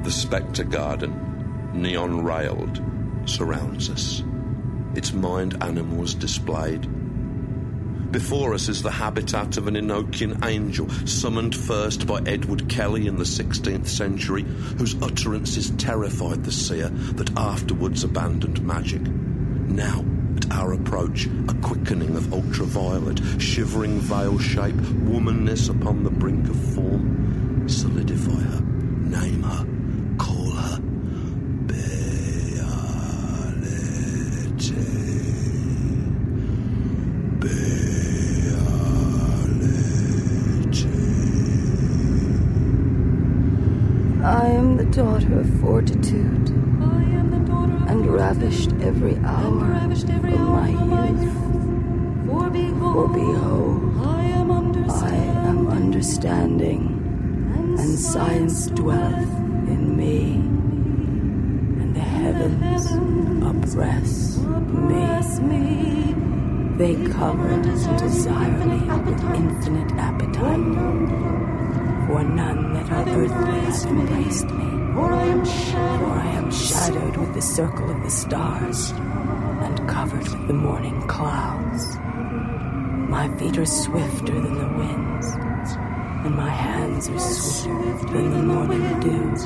The Spectre Garden, neon railed, surrounds us, its mind animals displayed. Before us is the habitat of an Enochian angel, summoned first by Edward Kelly in the 16th century, whose utterances terrified the seer that afterwards abandoned magic. Now, at our approach, a quickening of ultraviolet, shivering veil shape, womanness upon the brink of form. Solidify her, name her, call her I am the daughter of fortitude, and ravished every hour of my youth. For behold, I am understanding, and science dwelleth in me, and the heavens oppress me. They cover and desire me with infinite appetite. For none that are earthly has embraced me. For I am shadowed with the circle of the stars, and covered with the morning clouds. My feet are swifter than the winds, and my hands are sweeter than the morning dew.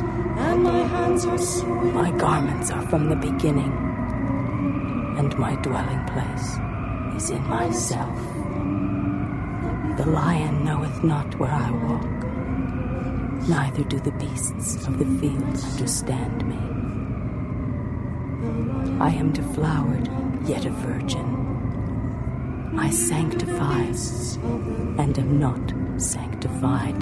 My garments are from the beginning, and my dwelling place is in myself. The lion knoweth not where I walk, neither do the beasts of the field understand me. I am deflowered, yet a virgin. I sanctify, and am not sanctified.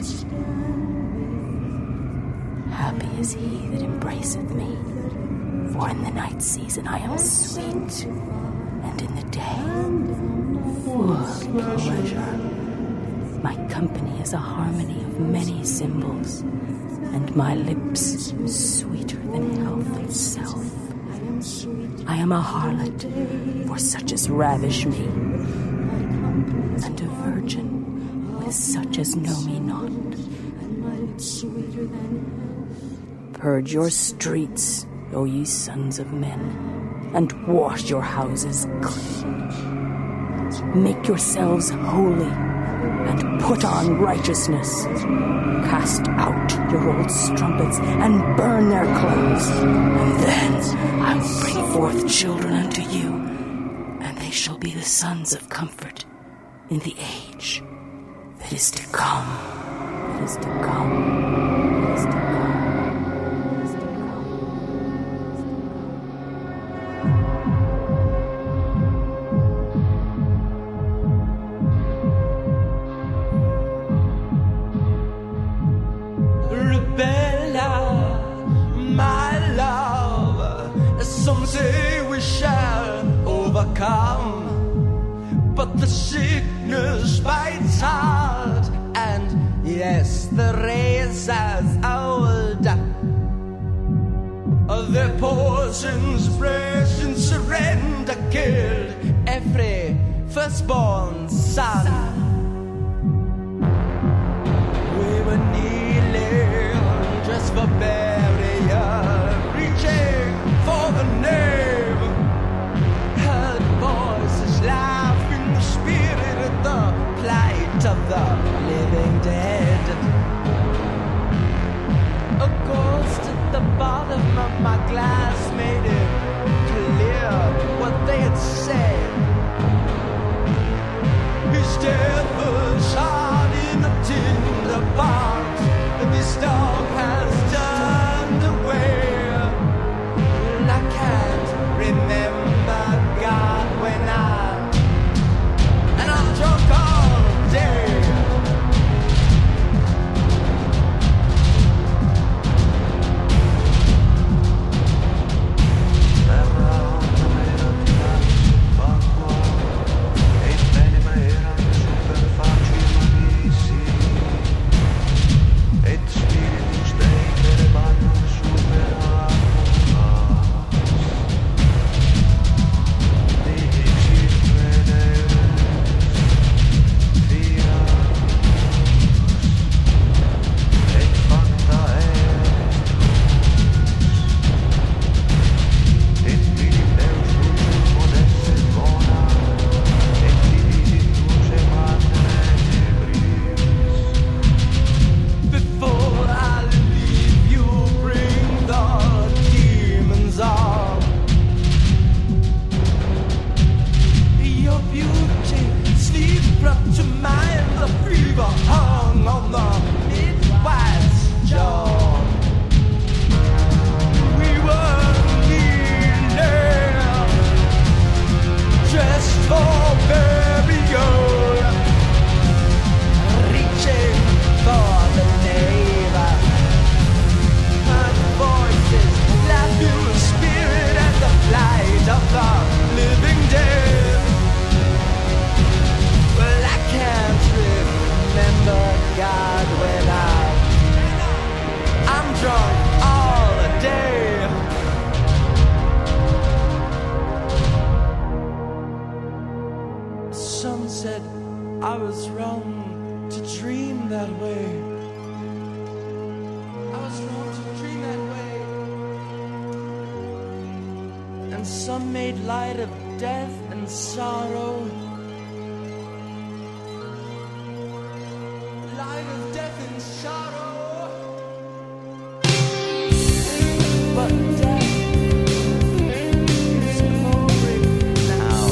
Happy is he that embraceth me, for in the night season I am sweet, and in the day full of pleasure. My company is a harmony of many symbols, and my lips sweeter than health itself. I am a harlot for such as ravish me, and a virgin with such as know me not. Purge your streets, O ye sons of men, and wash your houses clean. Make yourselves holy, and put on righteousness. Cast out your old strumpets, and burn their clothes. And then I will bring forth children unto you, and they shall be the sons of comfort in the age that is to come. That is to come. That is to come. But the sickness bites hard, and yes, the razor's old. Their poisons fresh and surrender killed every firstborn son. We were kneeling just for burial, reaching for the name. Laugh in the spirit at the plight of the living dead. A ghost at the bottom of my glass made it clear what they had said. His death was hard in a tinder box, and this dog has turned away. And I can't remember God when and I'm drunk all day. some made light of death and sorrow. Light of death and sorrow. But death is glory now.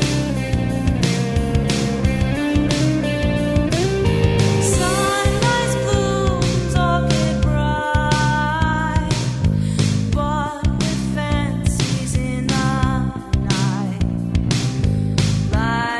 Sunrise blooms orchid bright, but with fancies in the night. Light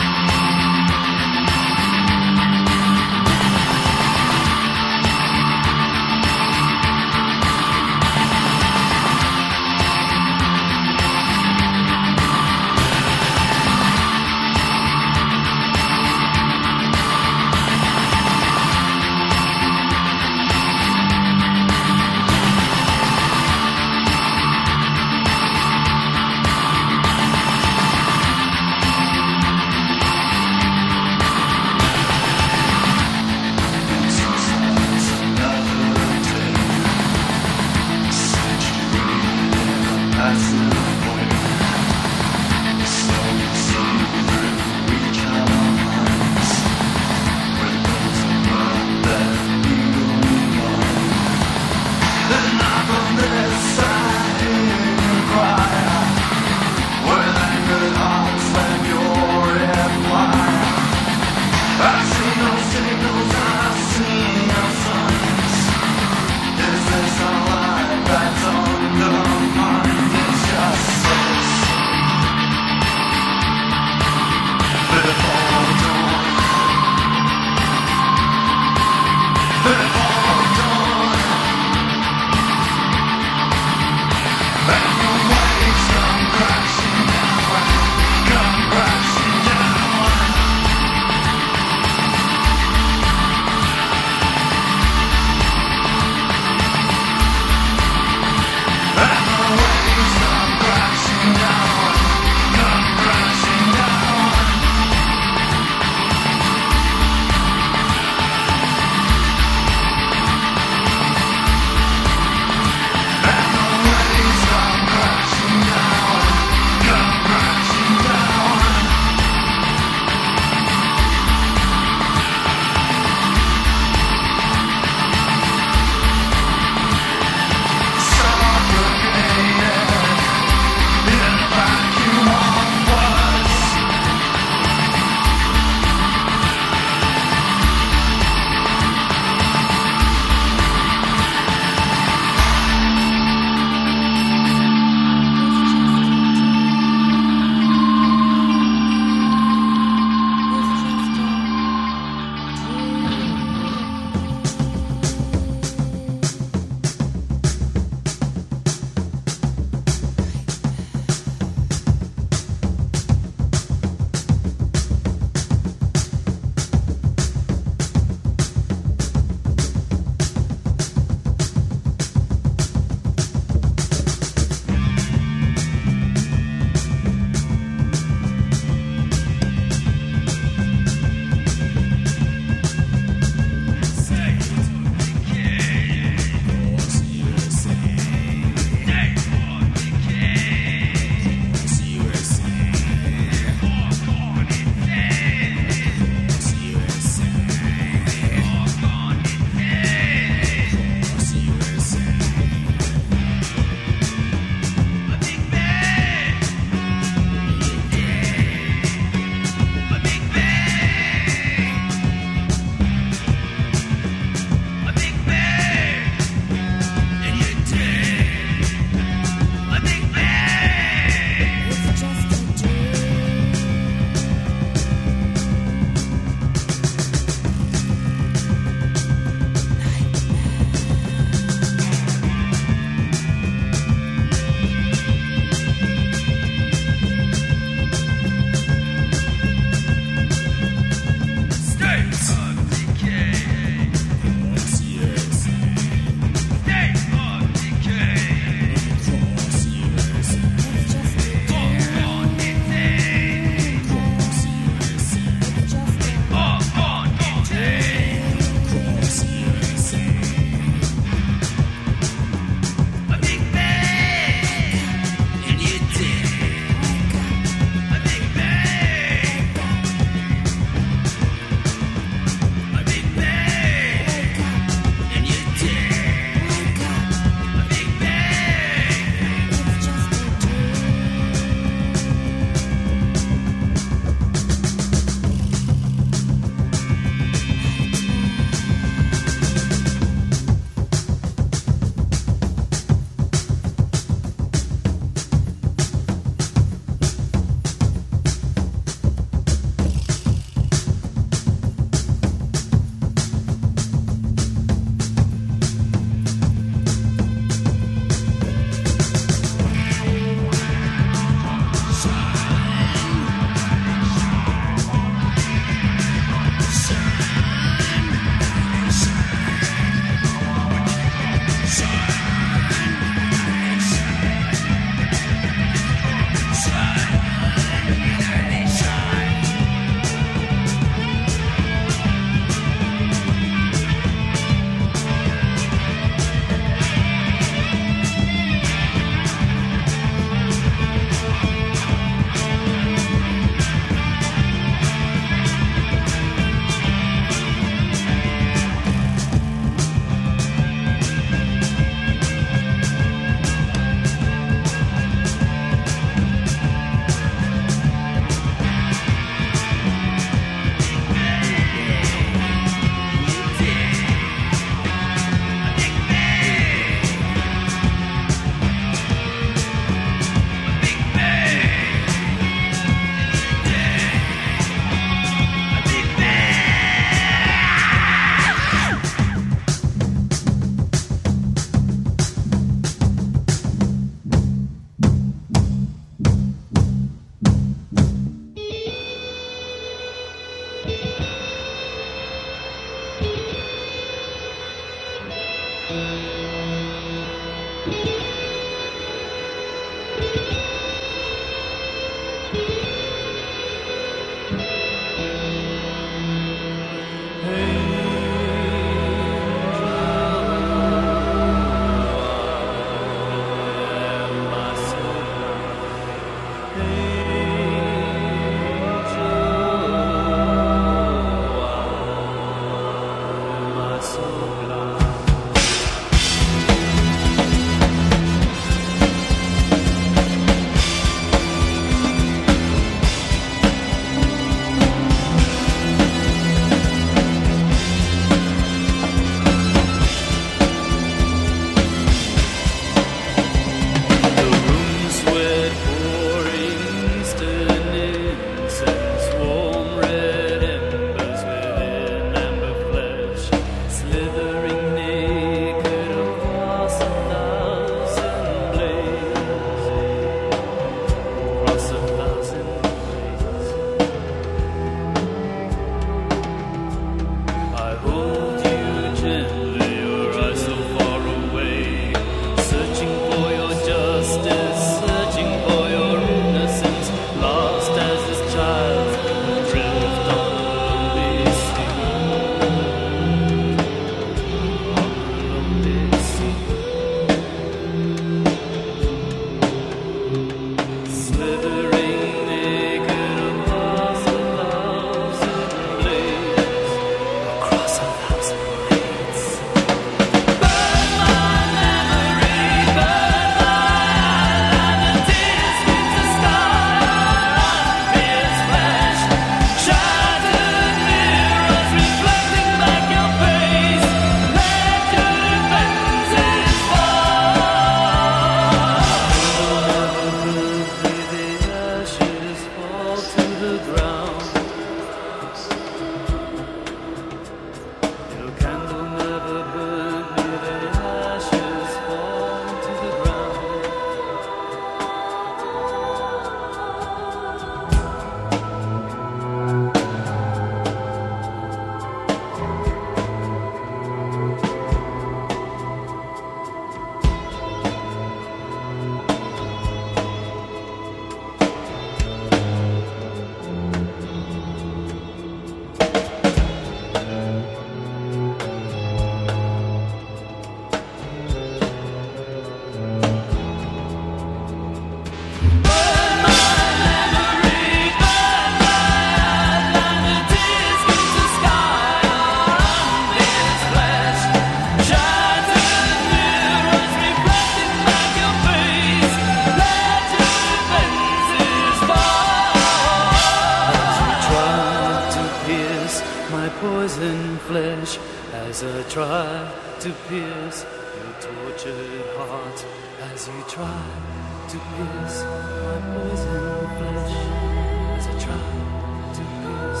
flesh as I try to pierce your tortured heart, as you try to pierce my poison flesh, as I try to pierce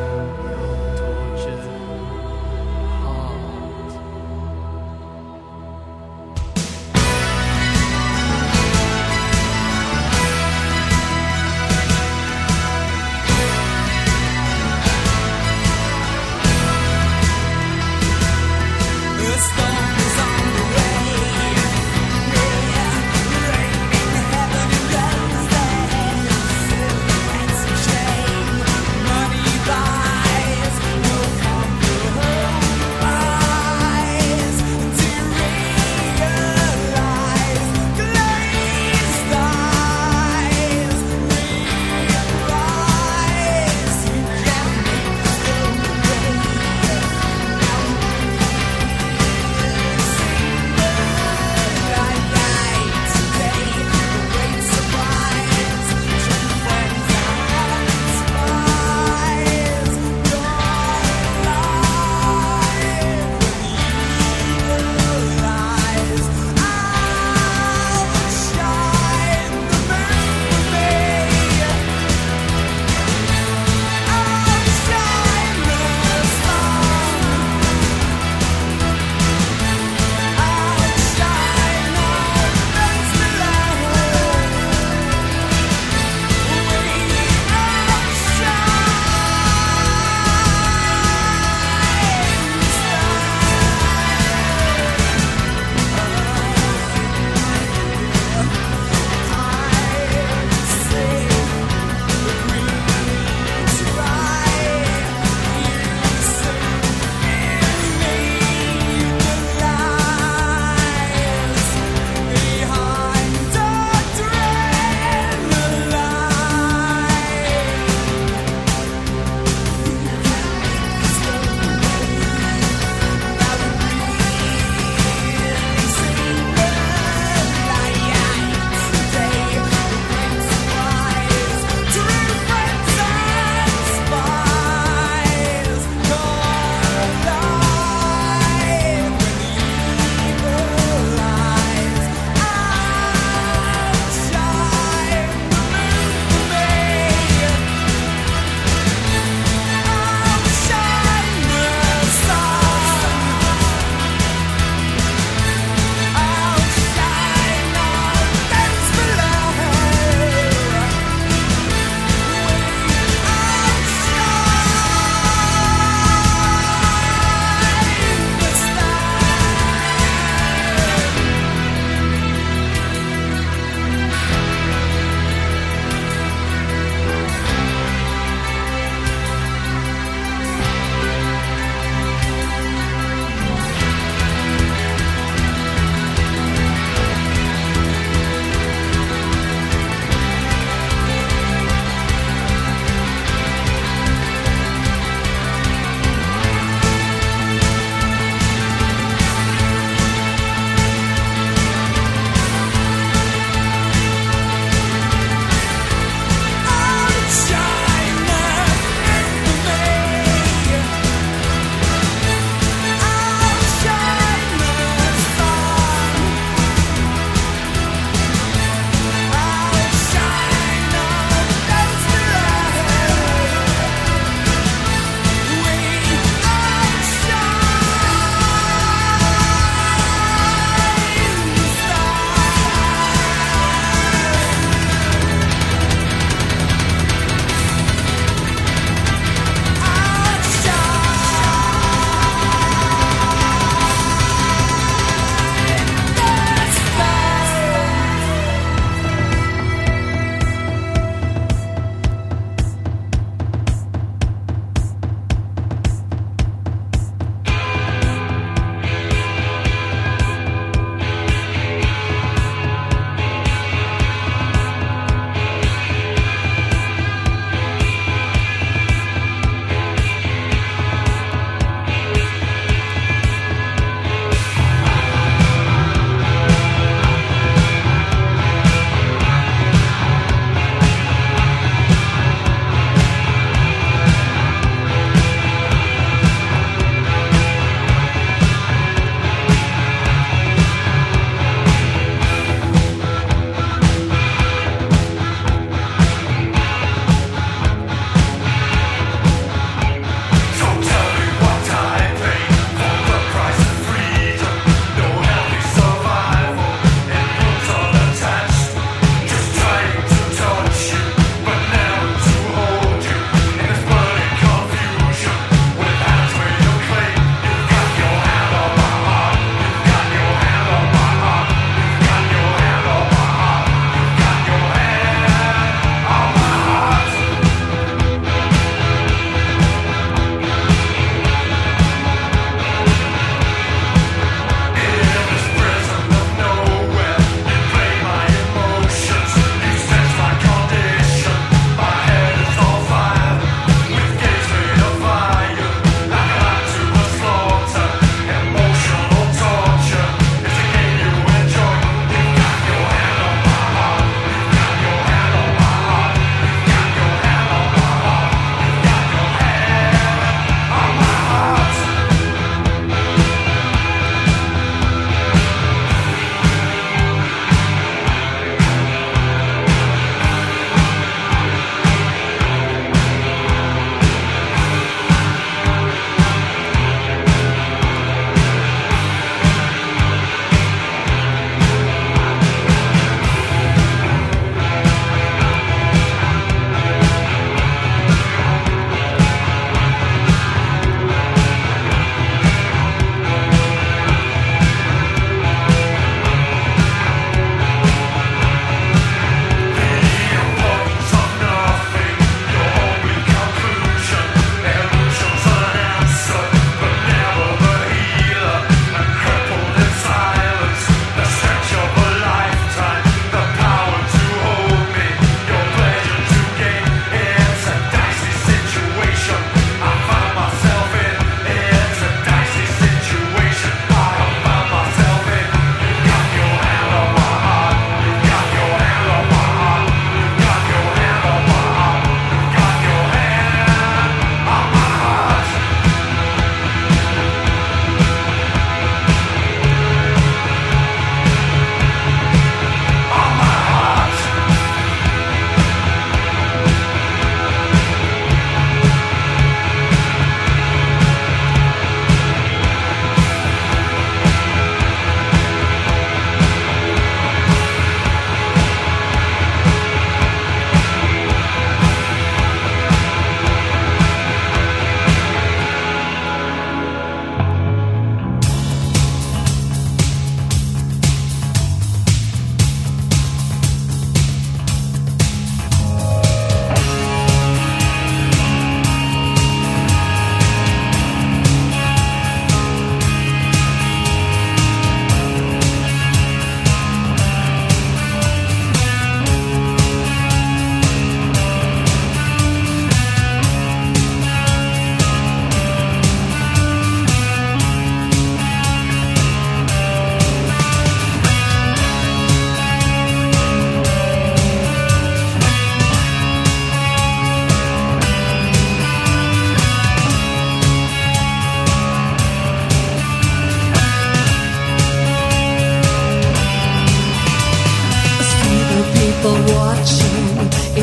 your tortured heart. The storm is on the way. Yeah, rain in heaven and roses.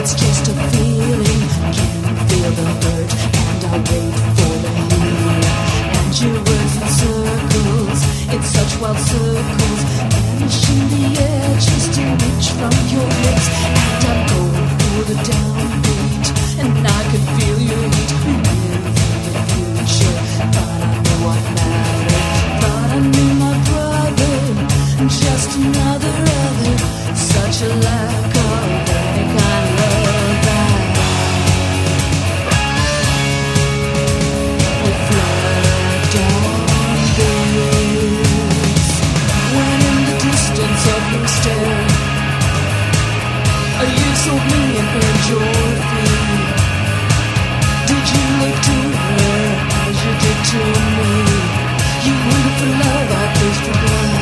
It's just a feeling, can't feel the hurt, and I wait for the healing. And you words in circles, in such wild circles, vanish in the air, just an inch from your lips. And I'm going for the downbeat, and I can feel your heat. Live in the future, but I know what matters. But I knew my brother, just another other, such a lack of any kind of love that reflect on this. When in the distance of your stare, you sold me and earned your fee. Did you look to her as you did to me? You waited for love, I faced for blood.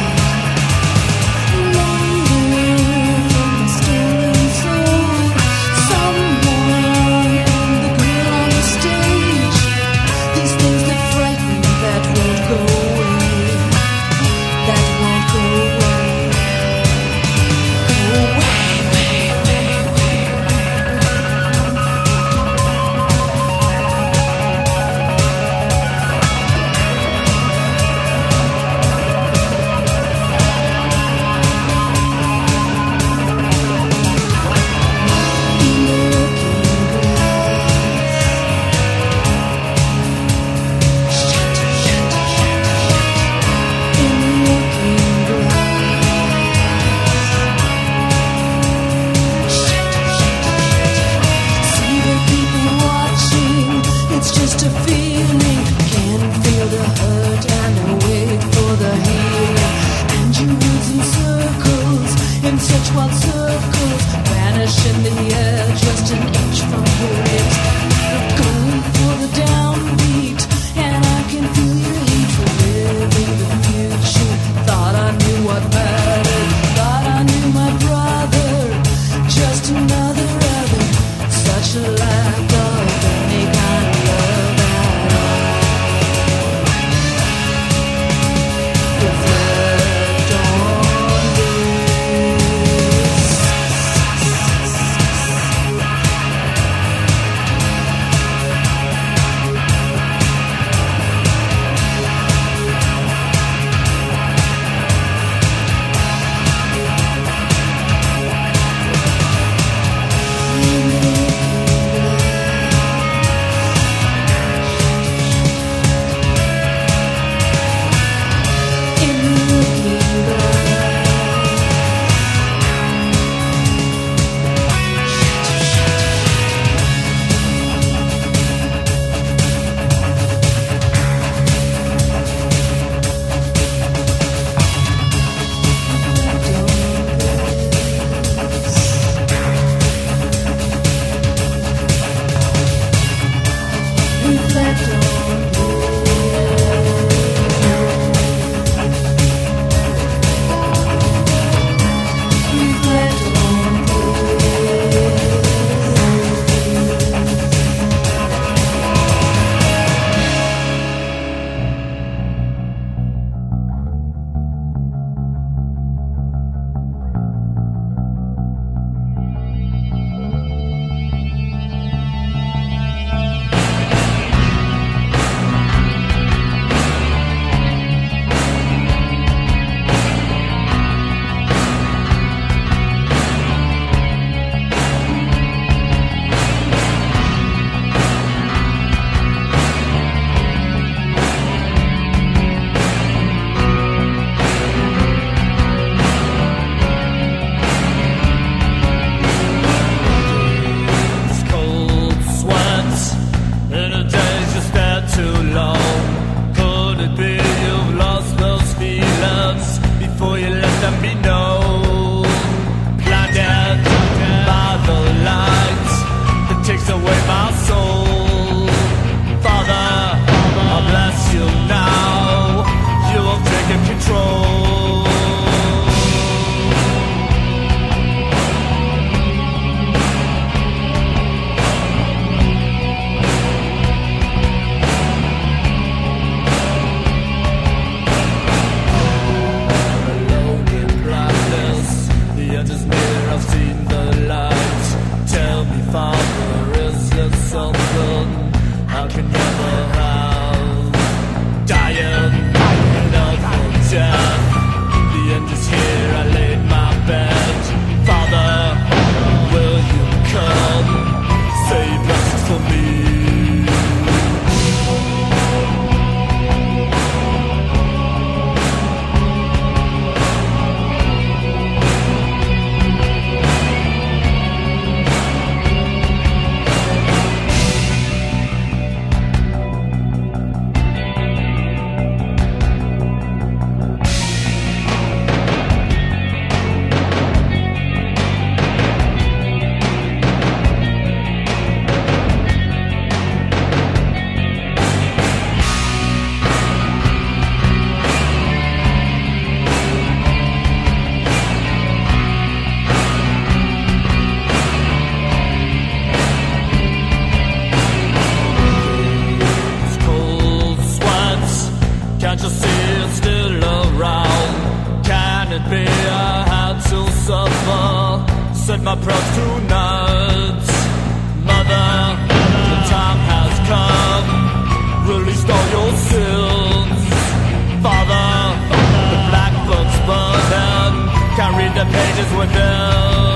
my pearls to nuts. Mother, the time has come. Released all your sins. Father, the black book's burning. Can't read the pages within.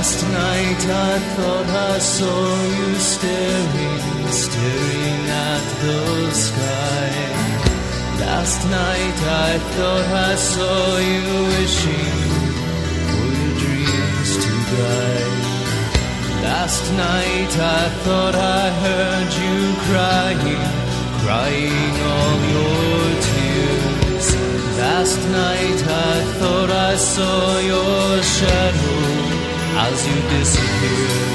Last night I thought I saw you staring at the sky. Last night I thought I saw you wishing for your dreams to die. Last night I thought I heard you crying all your tears. Last night I thought I saw your shadow as you disappeared.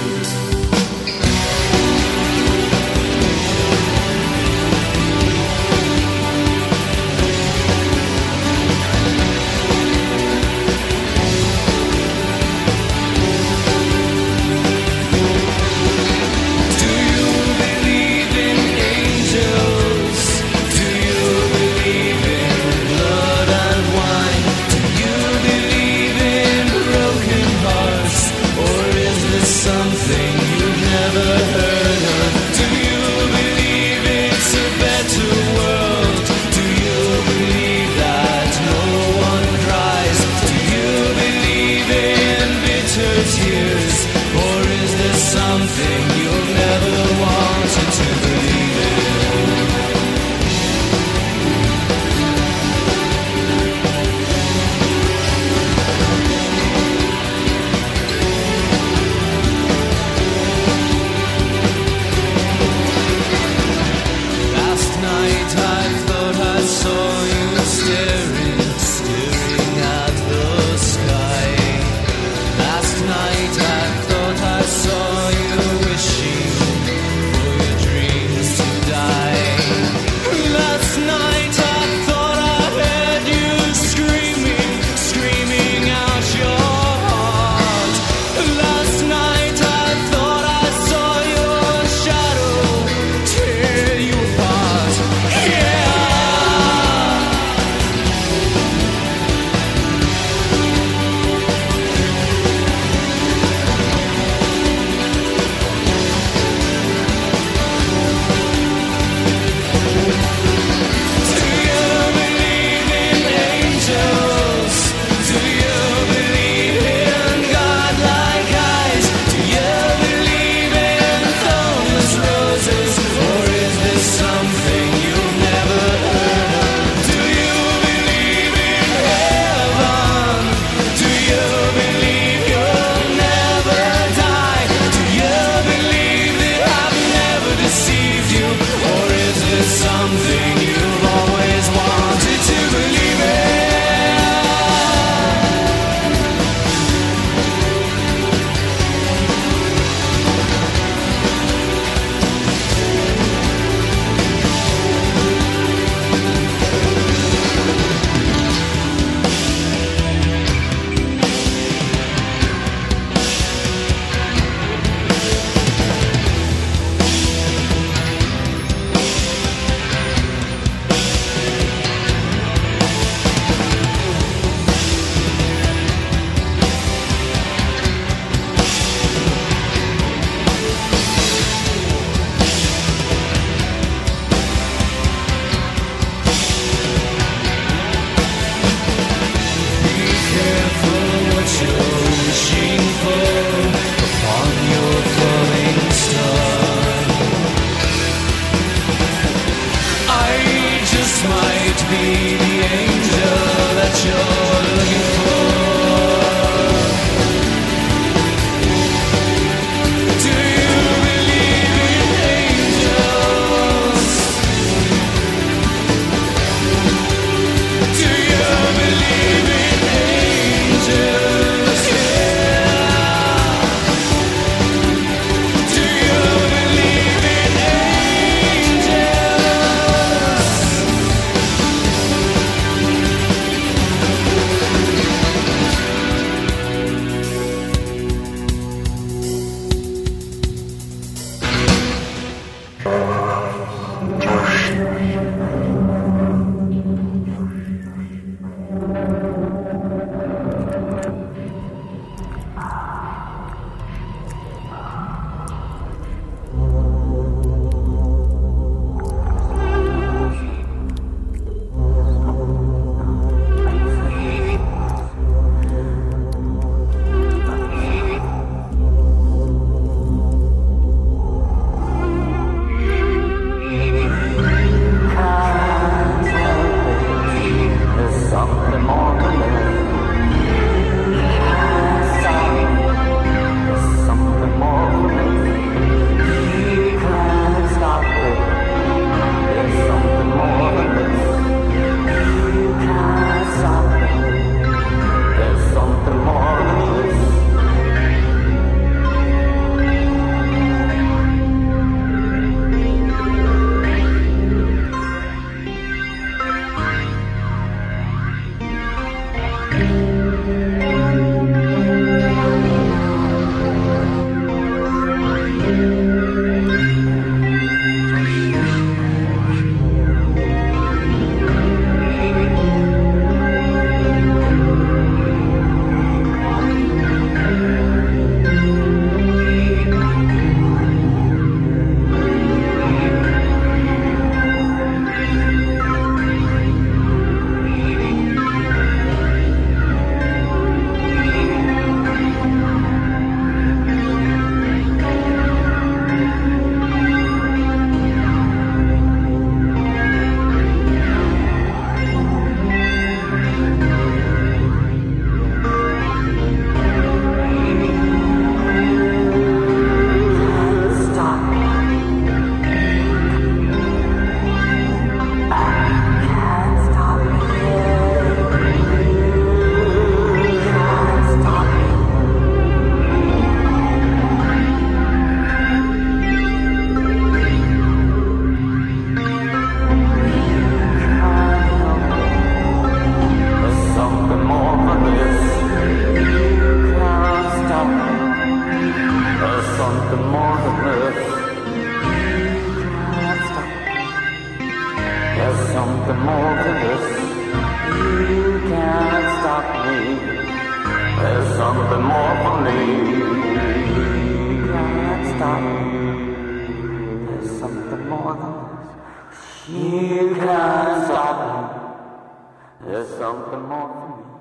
something more to this. You can't stop me. There's something more for me. You can't stop me. There's something more than this. You can't stop me. There's something more for me.